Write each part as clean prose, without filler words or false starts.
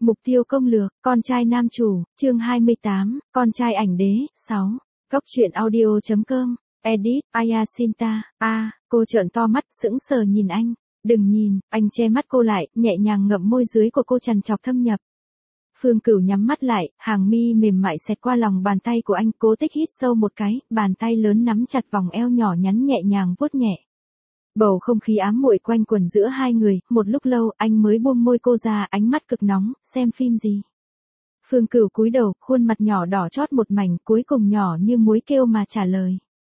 Mục tiêu công lược, con trai nam chủ, chương 28, con trai ảnh đế, 6. Góc truyện audio.com, edit, Ayasinta, cô trợn to mắt sững sờ nhìn anh. Đừng nhìn, anh che mắt cô lại, nhẹ nhàng ngậm môi dưới của cô trằn trọc thâm nhập. Phương Cửu nhắm mắt lại, hàng mi mềm mại xẹt qua lòng bàn tay của anh, Cố Tích hít sâu một cái, bàn tay lớn nắm chặt vòng eo nhỏ nhắn nhẹ nhàng vuốt nhẹ. Bầu không khí ám muội quanh quẩn giữa hai người, một lúc lâu anh mới buông môi cô ra, ánh mắt cực nóng, xem phim gì. Phương Cửu cúi đầu, khuôn mặt nhỏ đỏ chót một mảnh, cuối cùng nhỏ như muối kêu mà trả lời.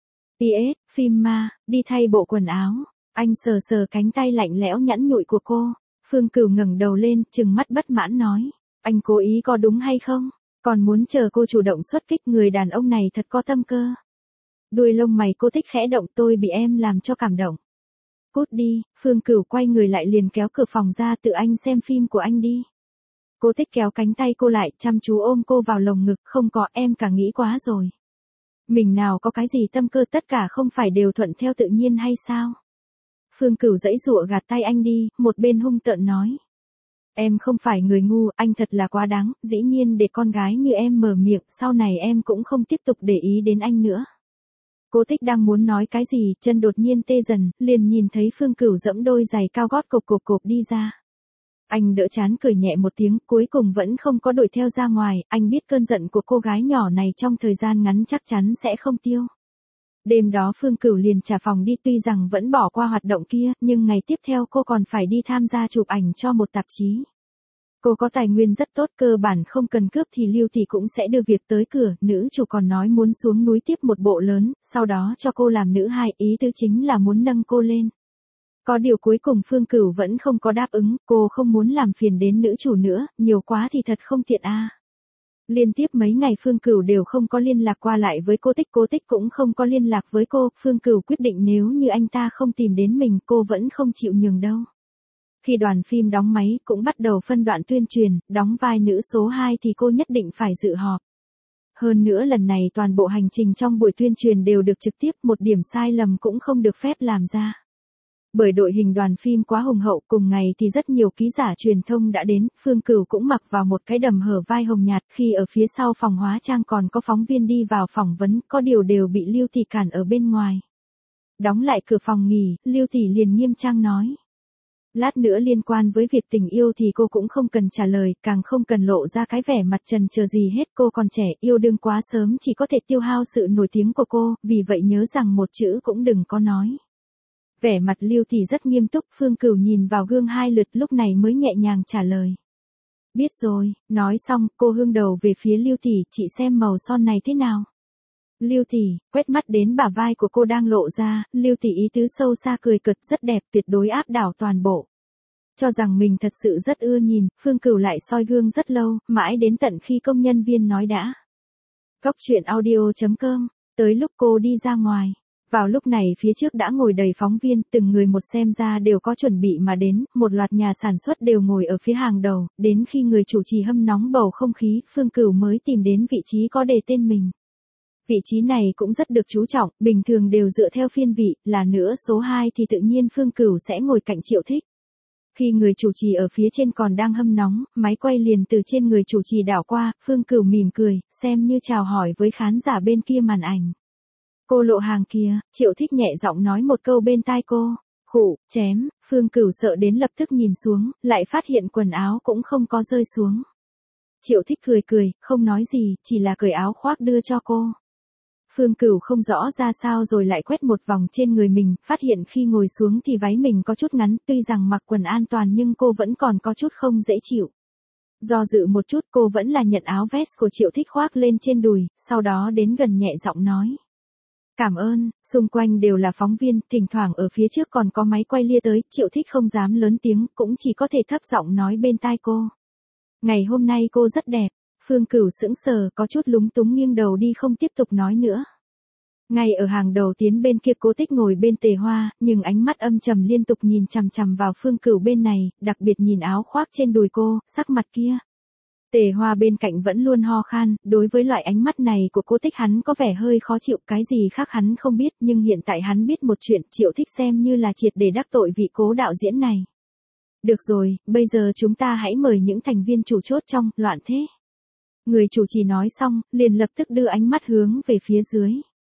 PS, phim ma, đi thay bộ quần áo. Anh sờ sờ cánh tay lạnh lẽo nhẵn nhụi của cô. Phương Cửu ngẩng đầu lên, trừng mắt bất mãn nói. Anh cố ý có đúng hay không? Còn muốn chờ cô chủ động xuất kích, người đàn ông này thật có tâm cơ. Đuôi lông mày Cô Tích khẽ động, tôi bị em làm cho cảm động. Cút đi, Phương Cửu quay người lại liền kéo cửa phòng ra, tự anh xem phim của anh đi. Cô Tích kéo cánh tay cô lại, chăm chú ôm cô vào lồng ngực, không có, em cả nghĩ quá rồi. Mình nào có cái gì tâm cơ, tất cả không phải đều thuận theo tự nhiên hay sao? Phương Cửu giãy giụa gạt tay anh đi, một bên hung tợn nói. Em không phải người ngu, anh thật là quá đáng, dĩ nhiên để con gái như em mở miệng, sau này em cũng không tiếp tục để ý đến anh nữa. Cô Tích đang muốn nói cái gì, chân đột nhiên tê dần, liền nhìn thấy Phương Cửu giẫm đôi giày cao gót cộp đi ra. Anh đỡ chán cười nhẹ một tiếng, cuối cùng vẫn không có đuổi theo ra ngoài, anh biết cơn giận của cô gái nhỏ này trong thời gian ngắn chắc chắn sẽ không tiêu. Đêm đó Phương Cửu liền trả phòng đi, tuy rằng vẫn bỏ qua hoạt động kia, nhưng ngày tiếp theo cô còn phải đi tham gia chụp ảnh cho một tạp chí. Cô có tài nguyên rất tốt, cơ bản không cần cướp thì Lưu Thị cũng sẽ đưa việc tới cửa, nữ chủ còn nói muốn xuống núi tiếp một bộ lớn, sau đó cho cô làm nữ hai, ý tứ chính là muốn nâng cô lên. Có điều cuối cùng Phương Cửu vẫn không có đáp ứng, cô không muốn làm phiền đến nữ chủ nữa, nhiều quá thì thật không tiện a. Liên tiếp mấy ngày Phương Cửu đều không có liên lạc qua lại với Cô Tích cũng không có liên lạc với cô, Phương Cửu quyết định nếu như anh ta không tìm đến mình, cô vẫn không chịu nhường đâu. Khi đoàn phim đóng máy cũng bắt đầu phân đoạn tuyên truyền, đóng vai nữ số 2 thì cô nhất định phải dự họp. Hơn nữa lần này toàn bộ hành trình trong buổi tuyên truyền đều được trực tiếp, một điểm sai lầm cũng không được phép làm ra. Bởi đội hình đoàn phim quá hùng hậu, cùng ngày thì rất nhiều ký giả truyền thông đã đến, Phương Cửu cũng mặc vào một cái đầm hở vai hồng nhạt, khi ở phía sau phòng hóa trang còn có phóng viên đi vào phỏng vấn, có điều đều bị Lưu Thị cản ở bên ngoài. Đóng lại cửa phòng nghỉ, Lưu Thị liền nghiêm trang nói. Lát nữa liên quan với việc tình yêu thì cô cũng không cần trả lời, càng không cần lộ ra cái vẻ mặt trần chờ gì hết, cô còn trẻ, yêu đương quá sớm chỉ có thể tiêu hao sự nổi tiếng của cô, vì vậy nhớ rằng một chữ cũng đừng có nói. Vẻ mặt Lưu Thị rất nghiêm túc, Phương Cửu nhìn vào gương 2 lượt lúc này mới nhẹ nhàng trả lời. Biết rồi, nói xong, cô hương đầu về phía Lưu Thị, chị xem màu son này thế nào. Lưu Thị, quét mắt đến bả vai của cô đang lộ ra, Lưu Thị ý tứ sâu xa cười cợt, rất đẹp, tuyệt đối áp đảo toàn bộ. Cho rằng mình thật sự rất ưa nhìn, Phương Cửu lại soi gương rất lâu, mãi đến tận khi công nhân viên nói đã. Góc truyện audio.com, tới lúc cô đi ra ngoài. Vào lúc này phía trước đã ngồi đầy phóng viên, từng người một xem ra đều có chuẩn bị mà đến, một loạt nhà sản xuất đều ngồi ở phía hàng đầu, đến khi người chủ trì hâm nóng bầu không khí, Phương Cửu mới tìm đến vị trí có đề tên mình. Vị trí này cũng rất được chú trọng, bình thường đều dựa theo phiên vị, là nữa số 2 thì tự nhiên Phương Cửu sẽ ngồi cạnh Triệu Thích. Khi người chủ trì ở phía trên còn đang hâm nóng, máy quay liền từ trên người chủ trì đảo qua, Phương Cửu mỉm cười, xem như chào hỏi với khán giả bên kia màn ảnh. Cô lộ hàng kia, Triệu Thích nhẹ giọng nói một câu bên tai cô. Khụ, chém, Phương Cửu sợ đến lập tức nhìn xuống, lại phát hiện quần áo cũng không có rơi xuống. Triệu Thích cười, không nói gì, chỉ là cởi áo khoác đưa cho cô. Phương Cửu không rõ ra sao rồi lại quét một vòng trên người mình, phát hiện khi ngồi xuống thì váy mình có chút ngắn, tuy rằng mặc quần an toàn nhưng cô vẫn còn có chút không dễ chịu. Do dự một chút cô vẫn là nhận áo vest của Triệu Thích khoác lên trên đùi, sau đó đến gần nhẹ giọng nói. Cảm ơn, xung quanh đều là phóng viên, thỉnh thoảng ở phía trước còn có máy quay lia tới, Triệu Thích không dám lớn tiếng, cũng chỉ có thể thấp giọng nói bên tai cô. Ngày hôm nay cô rất đẹp. Phương Cửu sững sờ, có chút lúng túng nghiêng đầu đi không tiếp tục nói nữa. Ngay ở hàng đầu tiến bên kia Cố Tích ngồi bên Tề Hoa, nhưng ánh mắt âm trầm liên tục nhìn chằm chằm vào Phương Cửu bên này, đặc biệt nhìn áo khoác trên đùi cô, sắc mặt kia. Tề Hoa bên cạnh vẫn luôn ho khan, đối với loại ánh mắt này của Cố Tích hắn có vẻ hơi khó chịu, cái gì khác hắn không biết, nhưng hiện tại hắn biết một chuyện, Triệu Thích xem như là triệt để đắc tội vị Cố đạo diễn này. Được rồi, bây giờ chúng ta hãy mời những thành viên chủ chốt trong loạn thế. Người chủ trì nói xong, liền lập tức đưa ánh mắt hướng về phía dưới.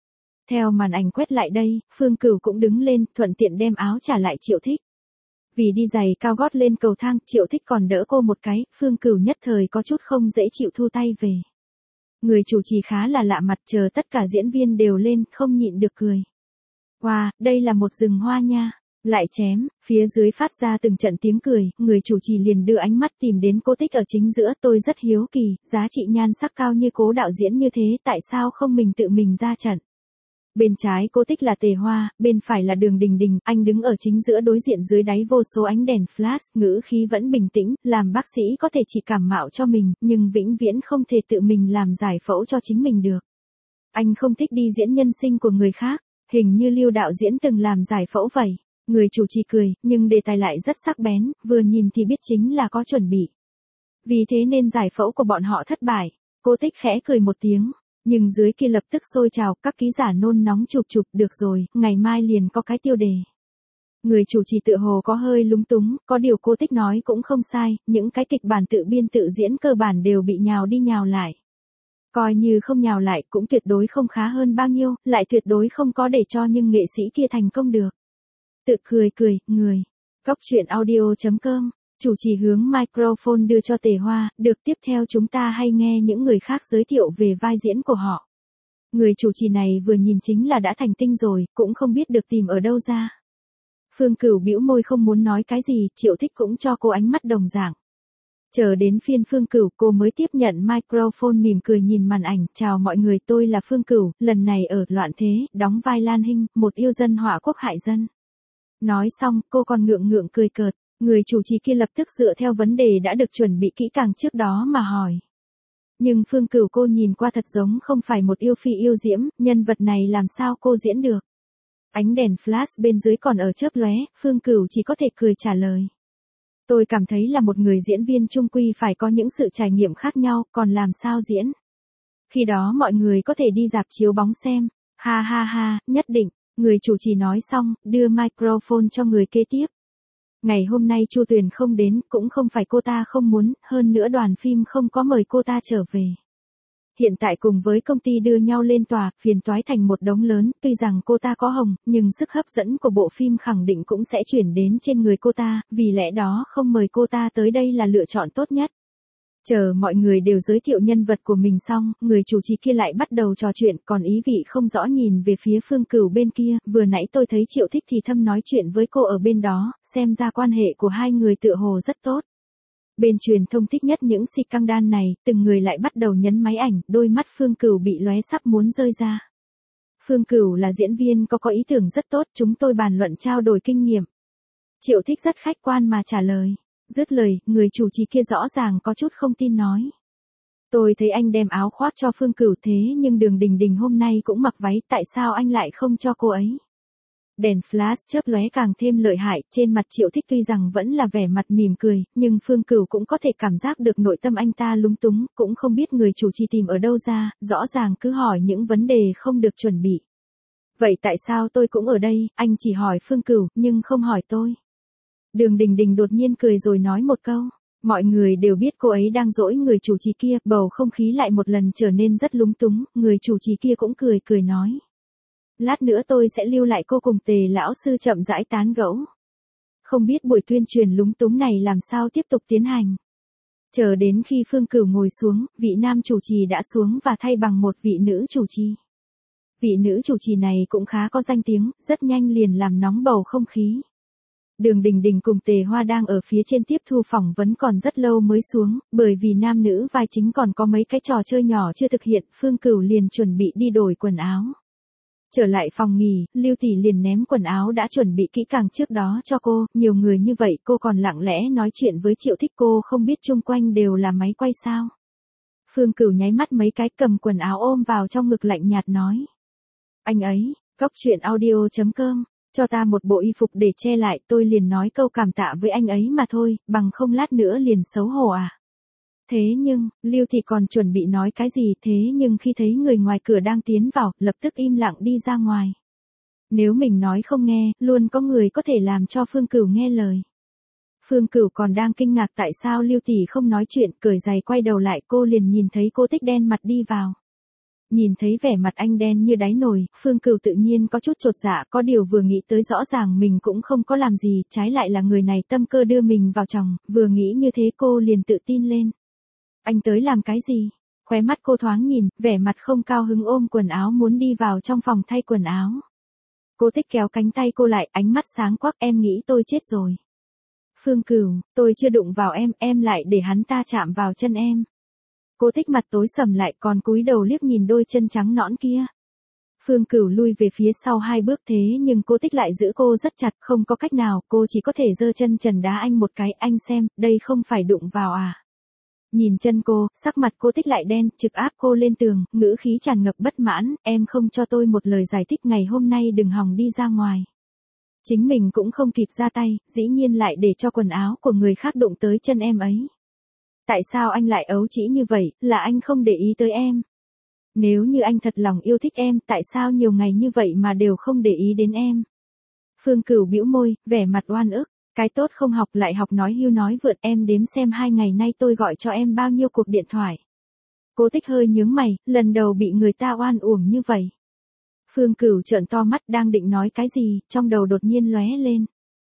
Theo màn ảnh quét lại đây, Phương Cửu cũng đứng lên, thuận tiện đem áo trả lại Triệu Thích. Vì đi giày cao gót lên cầu thang, Triệu Thích còn đỡ cô một cái, Phương Cửu nhất thời có chút không dễ chịu thu tay về. Người chủ trì khá là lạ mặt, chờ tất cả diễn viên đều lên, không nhịn được cười. Wow, đây là một rừng hoa nha. Lại chém, phía dưới phát ra từng trận tiếng cười, người chủ trì liền đưa ánh mắt tìm đến Cô Tích ở chính giữa. Tôi rất hiếu kỳ, giá trị nhan sắc cao như Cố đạo diễn như thế, tại sao không mình tự mình ra trận. Bên trái Cô Tích là Tề Hoa, bên phải là Đường Đình Đình, anh đứng ở chính giữa đối diện dưới đáy vô số ánh đèn flash, ngữ khí vẫn bình tĩnh, làm bác sĩ có thể chỉ cảm mạo cho mình, nhưng vĩnh viễn không thể tự mình làm giải phẫu cho chính mình được. Anh không thích đi diễn nhân sinh của người khác, hình như Lưu đạo diễn từng làm giải phẫu vậy. Người chủ trì cười, nhưng đề tài lại rất sắc bén, vừa nhìn thì biết chính là có chuẩn bị. Vì thế nên giải phẫu của bọn họ thất bại. Cô Tích khẽ cười một tiếng, nhưng dưới kia lập tức sôi trào, các ký giả nôn nóng chụp, được rồi, ngày mai liền có cái tiêu đề. Người chủ trì tựa hồ có hơi lúng túng, có điều Cô Tích nói cũng không sai, những cái kịch bản tự biên tự diễn cơ bản đều bị nhào đi nhào lại. Coi như không nhào lại cũng tuyệt đối không khá hơn bao nhiêu, lại tuyệt đối không có để cho những nghệ sĩ kia thành công được. Tự cười, người. Góc truyện audio.com, chủ trì hướng microphone đưa cho Tề Hoa, được tiếp theo chúng ta hay nghe những người khác giới thiệu về vai diễn của họ. Người chủ trì này vừa nhìn chính là đã thành tinh rồi, cũng không biết được tìm ở đâu ra. Phương Cửu bĩu môi không muốn nói cái gì, Triệu Thích cũng cho cô ánh mắt đồng dạng. Chờ đến phiên Phương Cửu, cô mới tiếp nhận microphone mỉm cười nhìn màn ảnh, chào mọi người, tôi là Phương Cửu, lần này ở Loạn Thế, đóng vai Lan Hinh, một yêu dân họa quốc hại dân. Nói xong, cô còn ngượng cười cợt, người chủ trì kia lập tức dựa theo vấn đề đã được chuẩn bị kỹ càng trước đó mà hỏi. Nhưng Phương Cửu cô nhìn qua thật giống không phải một yêu phi yêu diễm, nhân vật này làm sao cô diễn được. Ánh đèn flash bên dưới còn ở chớp lóe, Phương Cửu chỉ có thể cười trả lời. Tôi cảm thấy là một người diễn viên chung quy phải có những sự trải nghiệm khác nhau, còn làm sao diễn. Khi đó mọi người có thể đi rạp chiếu bóng xem, ha, nhất định. Người chủ trì nói xong, đưa microphone cho người kế tiếp. Ngày hôm nay Chu Tuyền không đến, cũng không phải cô ta không muốn, hơn nữa đoàn phim không có mời cô ta trở về. Hiện tại cùng với công ty đưa nhau lên tòa, phiền toái thành một đống lớn, tuy rằng cô ta có hồng, nhưng sức hấp dẫn của bộ phim khẳng định cũng sẽ chuyển đến trên người cô ta, vì lẽ đó không mời cô ta tới đây là lựa chọn tốt nhất. Chờ mọi người đều giới thiệu nhân vật của mình xong, người chủ trì kia lại bắt đầu trò chuyện, còn ý vị không rõ nhìn về phía Phương Cửu bên kia, vừa nãy tôi thấy Triệu Thích thì thầm nói chuyện với cô ở bên đó, xem ra quan hệ của hai người tựa hồ rất tốt. Bên truyền thông thích nhất những scandal này, từng người lại bắt đầu nhấn máy ảnh, đôi mắt Phương Cửu bị lóe sắp muốn rơi ra. Phương Cửu là diễn viên có ý tưởng rất tốt, chúng tôi bàn luận trao đổi kinh nghiệm. Triệu Thích rất khách quan mà trả lời. Dứt lời, người chủ trì kia rõ ràng có chút không tin nói. Tôi thấy anh đem áo khoác cho Phương Cửu thế nhưng Đường Đình Đình hôm nay cũng mặc váy, tại sao anh lại không cho cô ấy? Đèn flash chớp lóe càng thêm lợi hại, trên mặt Triệu Thích tuy rằng vẫn là vẻ mặt mỉm cười, nhưng Phương Cửu cũng có thể cảm giác được nội tâm anh ta lúng túng, cũng không biết người chủ trì tìm ở đâu ra, rõ ràng cứ hỏi những vấn đề không được chuẩn bị. Vậy tại sao tôi cũng ở đây, anh chỉ hỏi Phương Cửu, nhưng không hỏi tôi. Đường Đình Đình đột nhiên cười rồi nói một câu. Mọi người đều biết cô ấy đang dỗi người chủ trì kia, bầu không khí lại một lần trở nên rất lúng túng, người chủ trì kia cũng cười nói. Lát nữa tôi sẽ lưu lại cô cùng Tề lão sư chậm rãi tán gẫu. Không biết buổi tuyên truyền lúng túng này làm sao tiếp tục tiến hành. Chờ đến khi Phương Cửu ngồi xuống, vị nam chủ trì đã xuống và thay bằng một vị nữ chủ trì. Vị nữ chủ trì này cũng khá có danh tiếng, rất nhanh liền làm nóng bầu không khí. Đường Đình Đình cùng Tề Hoa đang ở phía trên tiếp thu phỏng vấn còn rất lâu mới xuống, bởi vì nam nữ vai chính còn có mấy cái trò chơi nhỏ chưa thực hiện, Phương Cửu liền chuẩn bị đi đổi quần áo. Trở lại phòng nghỉ, Lưu Tỷ liền ném quần áo đã chuẩn bị kỹ càng trước đó cho cô, nhiều người như vậy cô còn lặng lẽ nói chuyện với Triệu Thích, cô không biết chung quanh đều là máy quay sao. Phương Cửu nháy mắt mấy cái, cầm quần áo ôm vào trong ngực lạnh nhạt nói. Anh ấy, góc truyện audio.com. Cho ta một bộ y phục để che lại, tôi liền nói câu cảm tạ với anh ấy mà thôi, bằng không lát nữa liền xấu hổ à. Thế nhưng, Lưu Thị còn chuẩn bị nói cái gì, thế nhưng khi thấy người ngoài cửa đang tiến vào, lập tức im lặng đi ra ngoài. Nếu mình nói không nghe, luôn có người có thể làm cho Phương Cửu nghe lời. Phương Cửu còn đang kinh ngạc tại sao Lưu tỷ không nói chuyện, cởi giày quay đầu lại cô liền nhìn thấy cô Tích đen mặt đi vào. Nhìn thấy vẻ mặt anh đen như đáy nồi, Phương Cửu tự nhiên có chút chột dạ, có điều vừa nghĩ tới rõ ràng mình cũng không có làm gì, trái lại là người này tâm cơ đưa mình vào chồng, vừa nghĩ như thế cô liền tự tin lên. Anh tới làm cái gì? Khóe mắt cô thoáng nhìn, vẻ mặt không cao hứng ôm quần áo muốn đi vào trong phòng thay quần áo. Cô Tích kéo cánh tay cô lại, ánh mắt sáng quắc, em nghĩ tôi chết rồi. Phương Cửu, tôi chưa đụng vào em lại để hắn ta chạm vào chân em. Cô Tích mặt tối sầm lại còn cúi đầu liếc nhìn đôi chân trắng nõn kia. Phương Cửu lui về phía sau 2 bước thế nhưng cô Tích lại giữ cô rất chặt, không có cách nào, cô chỉ có thể giơ chân trần đá anh một cái, anh xem, đây không phải đụng vào à. Nhìn chân cô, sắc mặt cô Tích lại đen, trực áp cô lên tường, ngữ khí tràn ngập bất mãn, em không cho tôi một lời giải thích ngày hôm nay đừng hòng đi ra ngoài. Chính mình cũng không kịp ra tay, dĩ nhiên lại để cho quần áo của người khác đụng tới chân em ấy. Tại sao anh lại ấu trĩ như vậy, là anh không để ý tới em? Nếu như anh thật lòng yêu thích em, tại sao nhiều ngày như vậy mà đều không để ý đến em? Phương Cửu bĩu môi, vẻ mặt oan ức, cái tốt không học lại học nói hưu nói vượt, em đếm xem 2 ngày nay tôi gọi cho em bao nhiêu cuộc điện thoại. Cô Tích hơi nhướng mày, lần đầu bị người ta oan uổng như vậy. Phương Cửu trợn to mắt đang định nói cái gì, trong đầu đột nhiên lóe lên.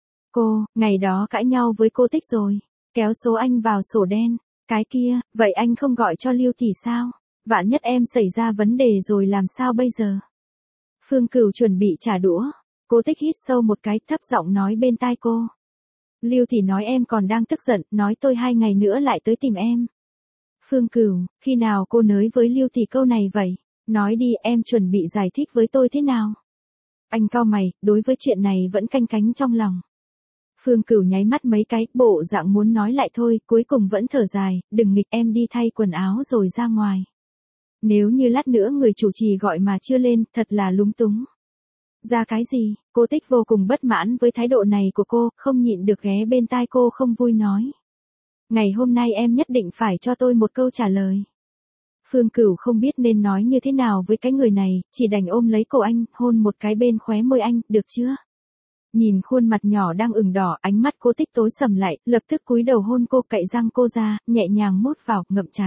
Cô, ngày đó cãi nhau với cô Tích rồi, kéo số anh vào sổ đen, cái kia, vậy anh không gọi cho Lưu tỷ sao? Vạn nhất em xảy ra vấn đề rồi làm sao bây giờ? Phương Cửu chuẩn bị trả đũa, cô Tích hít sâu một cái thấp giọng nói bên tai cô. Lưu tỷ nói em còn đang tức giận, nói tôi 2 ngày nữa lại tới tìm em. Phương Cửu, khi nào cô nới với Lưu tỷ câu này vậy? Nói đi em chuẩn bị giải thích với tôi thế nào? Anh cau mày, đối với chuyện này vẫn canh cánh trong lòng. Phương Cửu nháy mắt mấy cái, bộ dạng muốn nói lại thôi, cuối cùng vẫn thở dài, đừng nghịch em đi thay quần áo rồi ra ngoài. Nếu như lát nữa người chủ trì gọi mà chưa lên, thật là lúng túng. Ra cái gì, cô Tích vô cùng bất mãn với thái độ này của cô, không nhịn được ghé bên tai cô không vui nói. Ngày hôm nay em nhất định phải cho tôi một câu trả lời. Phương Cửu không biết nên nói như thế nào với cái người này, chỉ đành ôm lấy cổ anh, hôn một cái bên khóe môi anh, được chưa? Nhìn khuôn mặt nhỏ đang ửng đỏ, ánh mắt cô Tích tối sầm lại, lập tức cúi đầu hôn cô, cạy răng cô ra, nhẹ nhàng mút vào, ngậm chặt.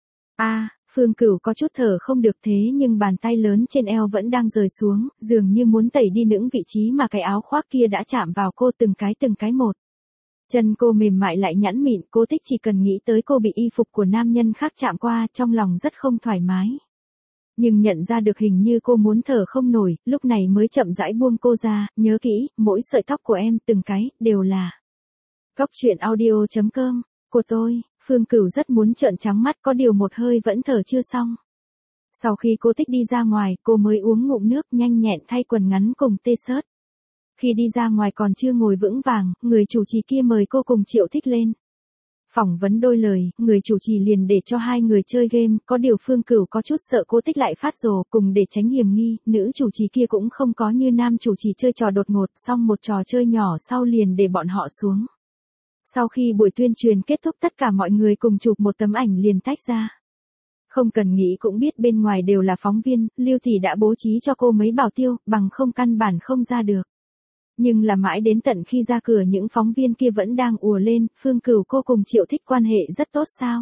Phương Cửu có chút thở không được thế nhưng bàn tay lớn trên eo vẫn đang rời xuống, dường như muốn tẩy đi những vị trí mà cái áo khoác kia đã chạm vào cô từng cái một. Chân cô mềm mại lại nhẵn mịn, cô Tích chỉ cần nghĩ tới cô bị y phục của nam nhân khác chạm qua, trong lòng rất không thoải mái. Nhưng nhận ra được hình như cô muốn thở không nổi, lúc này mới chậm rãi buông cô ra, nhớ kỹ, mỗi sợi tóc của em từng cái, đều là. Góc truyện audio.com, của tôi, Phương Cửu rất muốn trợn trắng mắt có điều một hơi vẫn thở chưa xong. Sau khi cô Tích đi ra ngoài, cô mới uống ngụm nước nhanh nhẹn thay quần ngắn cùng t-shirt. Khi đi ra ngoài còn chưa ngồi vững vàng, người chủ trì kia mời cô cùng Triệu Thích lên. Phỏng vấn đôi lời, người chủ trì liền để cho 2 người chơi game, có điều Phương Cửu có chút sợ cô Tích lại phát rồ, cùng để tránh hiểm nghi, nữ chủ trì kia cũng không có như nam chủ trì chơi trò đột ngột, xong một trò chơi nhỏ sau liền để bọn họ xuống. Sau khi buổi tuyên truyền kết thúc tất cả mọi người cùng chụp một tấm ảnh liền tách ra. Không cần nghĩ cũng biết bên ngoài đều là phóng viên, Lưu Thị đã bố trí cho cô mấy bảo tiêu, bằng không căn bản không ra được. Nhưng là mãi đến tận khi ra cửa những phóng viên kia vẫn đang ùa lên, Phương Cửu cô cùng Triệu Thích quan hệ rất tốt sao?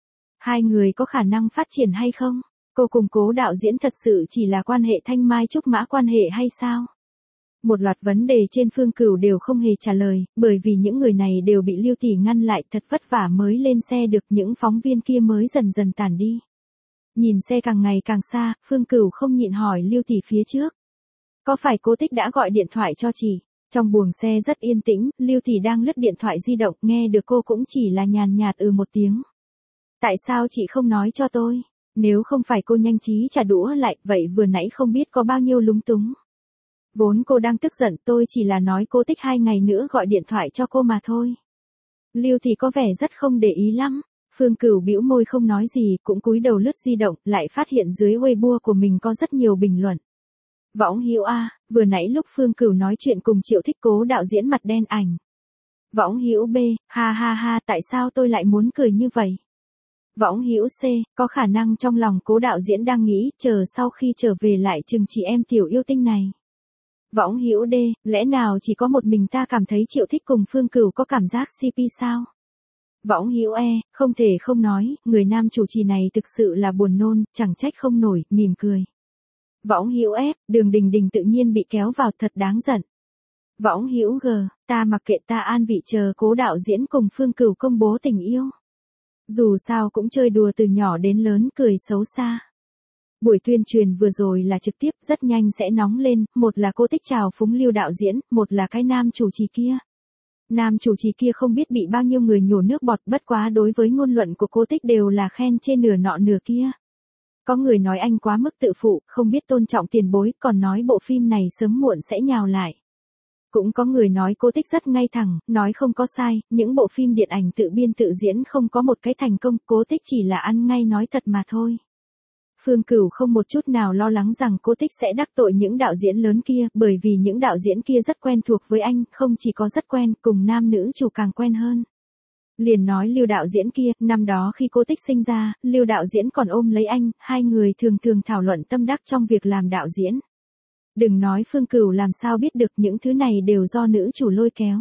2 người có khả năng phát triển hay không? Cô cùng Cố đạo diễn thật sự chỉ là quan hệ thanh mai trúc mã quan hệ hay sao? Một loạt vấn đề trên Phương Cửu đều không hề trả lời, bởi vì những người này đều bị Lưu Tỷ ngăn lại, thật vất vả mới lên xe được, những phóng viên kia mới dần dần tản đi. Nhìn xe càng ngày càng xa, Phương Cửu không nhịn hỏi Lưu Tỷ phía trước. Có phải cô Tích đã gọi điện thoại cho chị? Trong buồng xe rất yên tĩnh, Lưu Tỷ đang lướt điện thoại di động, nghe được cô cũng chỉ là nhàn nhạt một tiếng. Tại sao chị không nói cho tôi? Nếu không phải cô nhanh trí trả đũa lại, vậy vừa nãy không biết có bao nhiêu lúng túng. Vốn cô đang tức giận, tôi chỉ là nói cô Tích 2 ngày nữa gọi điện thoại cho cô mà thôi. Lưu Thị có vẻ rất không để ý lắm. Phương Cửu bĩu môi không nói gì, cũng cúi đầu lướt di động, lại phát hiện dưới Weibo của mình có rất nhiều bình luận. Võng Hữu A, vừa nãy lúc Phương Cửu nói chuyện cùng Triệu Thích Cố đạo diễn mặt đen ảnh. Võng Hữu B, ha ha ha, tại sao tôi lại muốn cười như vậy? Võng Hữu C, có khả năng trong lòng Cố đạo diễn đang nghĩ, chờ sau khi trở về lại chừng chị em tiểu yêu tinh này. Võng Hữu D, lẽ nào chỉ có một mình ta cảm thấy Triệu Thích cùng Phương Cửu có cảm giác CP sao? Võng Hữu E, không thể không nói, người nam chủ trì này thực sự là buồn nôn, chẳng trách không nổi, mỉm cười. Võng Hữu F, Đường Đình Đình tự nhiên bị kéo vào thật đáng giận. Võng Hữu G, ta mặc kệ, ta an vị chờ cố đạo diễn cùng Phương Cửu công bố tình yêu. Dù sao cũng chơi đùa từ nhỏ đến lớn, cười xấu xa. Buổi tuyên truyền vừa rồi là trực tiếp, rất nhanh sẽ nóng lên, một là cô Tích chào phúng Lưu đạo diễn, một là cái nam chủ trì kia. Nam chủ trì kia không biết bị bao nhiêu người nhổ nước bọt, bất quá đối với ngôn luận của cô Tích đều là khen trên nửa nọ nửa kia. Có người nói anh quá mức tự phụ, không biết tôn trọng tiền bối, còn nói bộ phim này sớm muộn sẽ nhào lại. Cũng có người nói cô Tích rất ngay thẳng, nói không có sai, những bộ phim điện ảnh tự biên tự diễn không có một cái thành công, cô Tích chỉ là ăn ngay nói thật mà thôi. Phương Cửu không một chút nào lo lắng rằng cô Tích sẽ đắc tội những đạo diễn lớn kia, bởi vì những đạo diễn kia rất quen thuộc với anh, không chỉ có rất quen, cùng nam nữ chủ càng quen hơn. Liền nói Lưu đạo diễn kia, năm đó khi cô Tích sinh ra, Lưu đạo diễn còn ôm lấy anh, hai người thường thường thảo luận tâm đắc trong việc làm đạo diễn. Đừng nói Phương Cửu làm sao biết được, những thứ này đều do nữ chủ lôi kéo.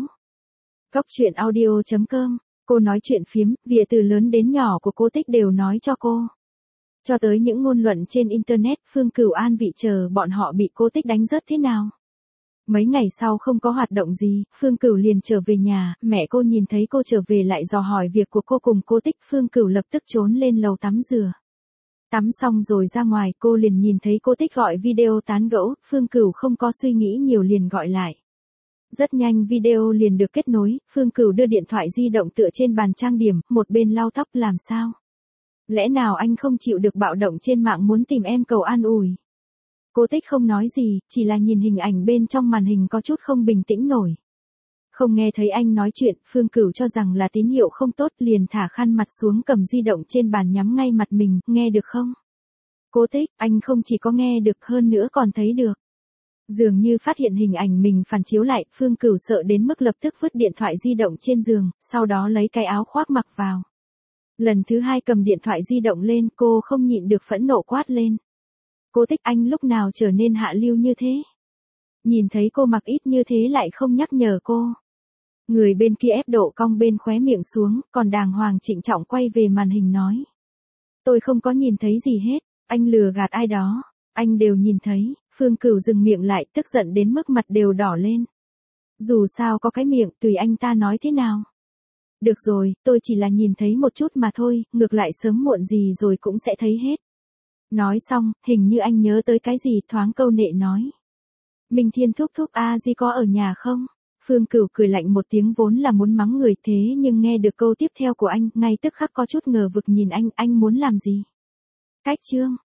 Góc truyện audio.com, cô nói chuyện phiếm, vỉa từ lớn đến nhỏ của cô Tích đều nói cho cô. Cho tới những ngôn luận trên Internet, Phương Cửu an vị chờ bọn họ bị cô Tích đánh rớt thế nào. Mấy ngày sau không có hoạt động gì, Phương Cửu liền trở về nhà, mẹ cô nhìn thấy cô trở về lại dò hỏi việc của cô cùng cô Tích, Phương Cửu lập tức trốn lên lầu tắm rửa. Tắm xong rồi ra ngoài, cô liền nhìn thấy cô Tích gọi video tán gẫu, Phương Cửu không có suy nghĩ nhiều liền gọi lại. Rất nhanh video liền được kết nối, Phương Cửu đưa điện thoại di động tựa trên bàn trang điểm, một bên lau tóc, làm sao? Lẽ nào anh không chịu được bạo động trên mạng muốn tìm em cầu an ủi? Cô Tích không nói gì, chỉ là nhìn hình ảnh bên trong màn hình có chút không bình tĩnh nổi. Không nghe thấy anh nói chuyện, Phương Cửu cho rằng là tín hiệu không tốt, liền thả khăn mặt xuống cầm di động trên bàn nhắm ngay mặt mình, nghe được không? Cô Tích, anh không chỉ có nghe được hơn nữa còn thấy được. Dường như phát hiện hình ảnh mình phản chiếu lại, Phương Cửu sợ đến mức lập tức vứt điện thoại di động trên giường, sau đó lấy cái áo khoác mặc vào. Lần thứ hai cầm điện thoại di động lên, cô không nhịn được phẫn nộ quát lên. Cô Tích, anh lúc nào trở nên hạ lưu như thế? Nhìn thấy cô mặc ít như thế lại không nhắc nhở cô. Người bên kia ép độ cong bên khóe miệng xuống, còn đàng hoàng trịnh trọng quay về màn hình nói. Tôi không có nhìn thấy gì hết, anh lừa gạt ai đó, anh đều nhìn thấy. Phương Cửu dừng miệng lại, tức giận đến mức mặt đều đỏ lên. Dù sao có cái miệng, tùy anh ta nói thế nào. Được rồi, tôi chỉ là nhìn thấy một chút mà thôi, ngược lại sớm muộn gì rồi cũng sẽ thấy hết. Nói xong, hình như anh nhớ tới cái gì, thoáng câu nệ nói. Minh Thiên thúc thúc a di có ở nhà không? Phương Cửu cười lạnh một tiếng, vốn là muốn mắng người thế nhưng nghe được câu tiếp theo của anh, ngay tức khắc có chút ngờ vực nhìn anh muốn làm gì? Cách chương.